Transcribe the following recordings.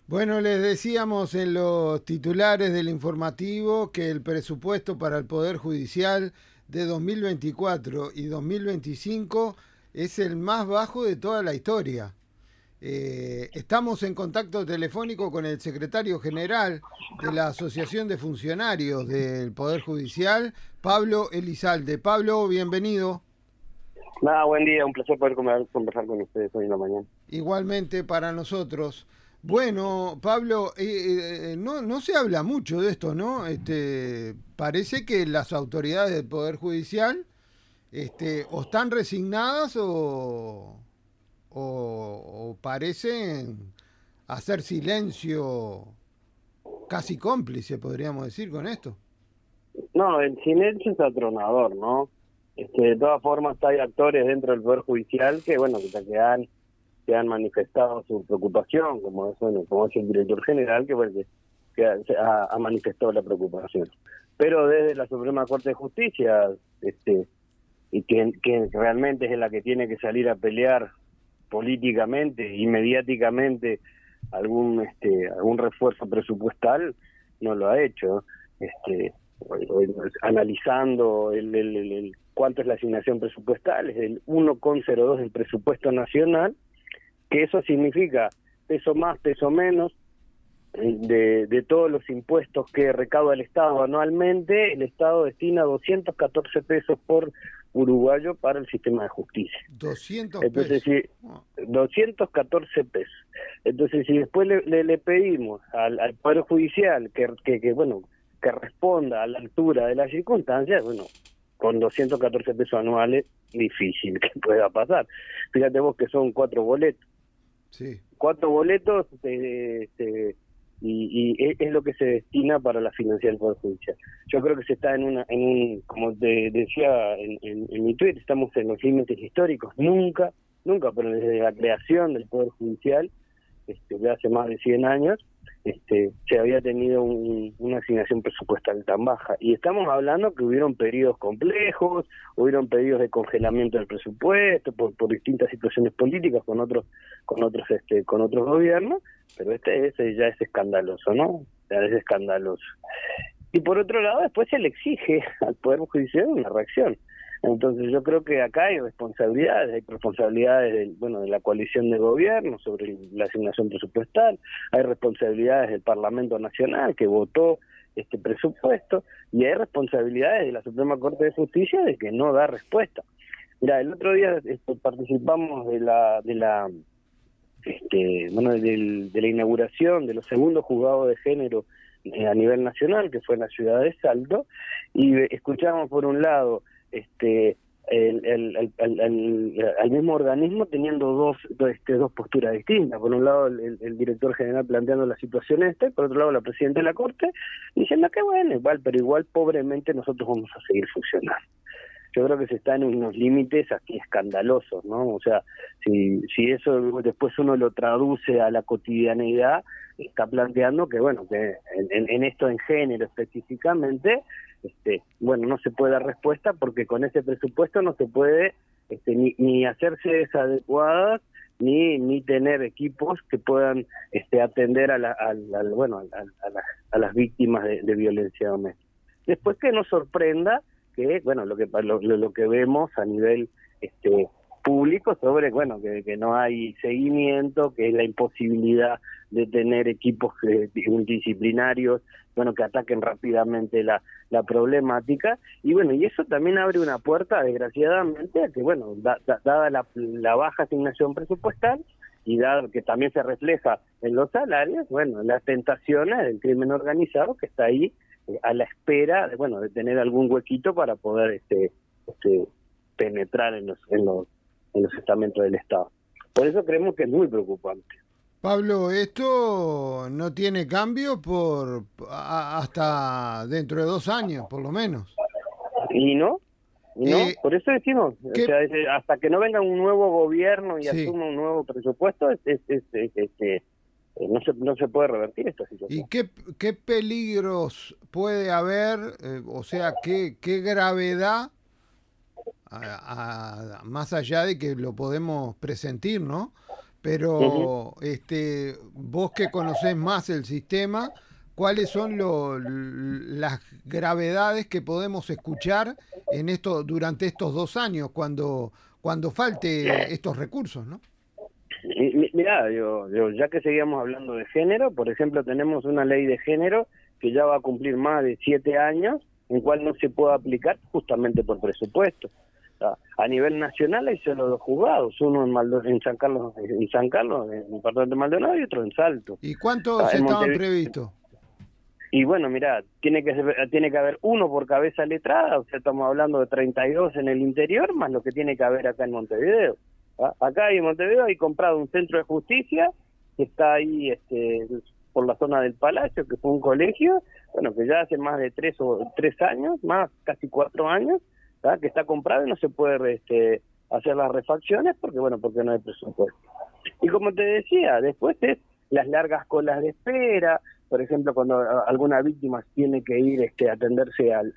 Bueno, les decíamos en los titulares del informativo que el presupuesto para el Poder Judicial de 2024 y 2025 es el más bajo de toda la historia. Estamos en contacto telefónico con el secretario general de la Asociación de Funcionarios del Poder Judicial, Pablo Elizalde. Pablo, bienvenido. Nada, buen día, un placer poder conversar con ustedes hoy en la mañana. Igualmente para nosotros. Bueno, Pablo, no se habla mucho de esto, ¿no? Parece que las autoridades del Poder Judicial o están resignadas o parecen hacer silencio casi cómplice, podríamos decir, con esto. No, el silencio es atronador, ¿no? De todas formas hay actores dentro del Poder Judicial que, bueno, que han manifestado su preocupación, como es el director general, que ha manifestado la preocupación. Pero desde la Suprema Corte de Justicia, y que realmente es la que tiene que salir a pelear políticamente y mediáticamente algún refuerzo presupuestal, no lo ha hecho. Analizando cuánto es la asignación presupuestal, es el 1,02 del presupuesto nacional, que eso significa peso más, peso menos, de todos los impuestos que recauda el Estado anualmente. El Estado destina 214 pesos por uruguayo para el sistema de justicia. 200 Entonces, pesos. si 214 pesos. Entonces, si después le pedimos al Poder Judicial que responda a la altura de las circunstancias, bueno, con 214 pesos anuales, difícil que pueda pasar. Fíjate vos que son 4 boletos. Sí. 4 boletos y es lo que se destina para la financiación del Poder Judicial. Yo creo que se está como te decía en mi tweet, estamos en los límites históricos. Nunca, pero desde la creación del Poder Judicial, de hace más de 100 años, se había tenido una asignación presupuestal tan baja. Y estamos hablando que hubieron periodos complejos, hubieron periodos de congelamiento del presupuesto por distintas situaciones políticas con otros gobiernos, pero ese ya es escandaloso, ¿no? Ya es escandaloso. Y por otro lado, después se le exige al Poder Judicial una reacción. Entonces yo creo que acá hay responsabilidades de la coalición de gobierno sobre la asignación presupuestal, hay responsabilidades del Parlamento Nacional que votó este presupuesto, y hay responsabilidades de la Suprema Corte de Justicia de que no da respuesta. Mira, el otro día participamos de la inauguración de los segundos juzgados de género a nivel nacional, que fue en la ciudad de Salto, y escuchamos por un lado al mismo organismo teniendo dos posturas distintas. Por un lado el director general planteando la situación y por otro lado la presidenta de la Corte diciendo que bueno, igual pobremente nosotros vamos a seguir funcionando. Yo creo que se está en unos límites aquí escandalosos, ¿no? O sea, si eso después uno lo traduce a la cotidianeidad, está planteando que, bueno, que en esto en género específicamente, no se puede dar respuesta porque con ese presupuesto no se puede ni hacerse adecuadas ni tener equipos que puedan atender a las víctimas de violencia doméstica. Después que nos sorprenda que lo que vemos a nivel público sobre que no hay seguimiento, que es la imposibilidad de tener equipos multidisciplinarios que ataquen rápidamente la problemática, y eso también abre una puerta, desgraciadamente, a que dada la baja asignación presupuestal y dado que también se refleja en los salarios, las tentaciones del crimen organizado que está ahí a la espera de tener algún huequito para poder penetrar en los estamentos del Estado. Por eso creemos que es muy preocupante. Pablo, esto no tiene cambio hasta dentro de 2 años, por lo menos. ¿Y no? Por eso decimos, hasta que no venga un nuevo gobierno y sí. asuma un nuevo presupuesto, no se puede revertir esta situación. ¿Y qué peligros puede haber? O sea, ¿qué gravedad, más allá de que lo podemos presentir, ¿no? pero vos que conocés más el sistema, ¿cuáles son las gravedades que podemos escuchar en esto durante estos 2 años cuando falte estos recursos, ¿no? Mirá, ya que seguíamos hablando de género, por ejemplo, tenemos una ley de género que ya va a cumplir más de 7 años, en cual no se puede aplicar justamente por presupuesto. A nivel nacional hay solo 2 juzgados, uno en San Carlos, en el departamento de Maldonado, y otro en Salto. ¿Y cuántos estaban previstos? Y bueno, mirá, tiene que haber uno por cabeza letrada, o sea, estamos hablando de 32 en el interior, más lo que tiene que haber acá en Montevideo. Acá en Montevideo hay comprado un centro de justicia que está ahí por la zona del Palacio, que fue un colegio, bueno, que ya hace más de 3 años, más casi 4 años, que está comprado y no se puede hacer las refacciones porque no hay presupuesto. Y como te decía, después es las largas colas de espera, por ejemplo, cuando alguna víctima tiene que ir a atenderse a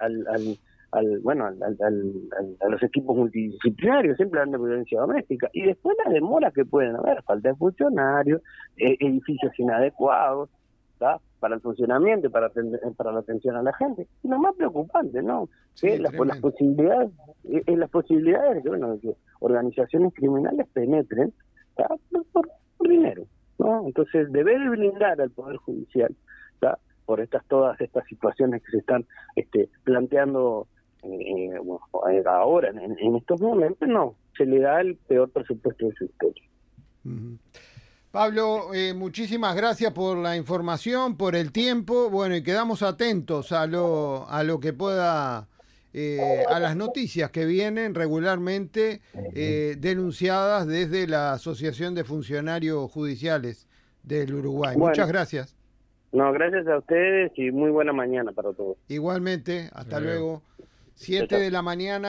los equipos multidisciplinarios, siempre hablando de violencia doméstica, y después las demoras que pueden haber, falta de funcionarios, edificios inadecuados, para el funcionamiento y para la atención a la gente. Y lo más preocupante, ¿no? Sí, que las posibilidades de que organizaciones criminales penetren por dinero, ¿no? Entonces debe de blindar al Poder Judicial por todas estas situaciones que se están planteando ahora, en estos momentos. No, se le da el peor presupuesto de su historia. Uh-huh. Pablo, muchísimas gracias por la información, por el tiempo. Bueno, y quedamos atentos a lo que pueda, a las noticias que vienen regularmente denunciadas desde la Asociación de Funcionarios Judiciales del Uruguay. Bueno, muchas gracias. No, gracias a ustedes y muy buena mañana para todos. Igualmente, hasta luego. 7 de la mañana.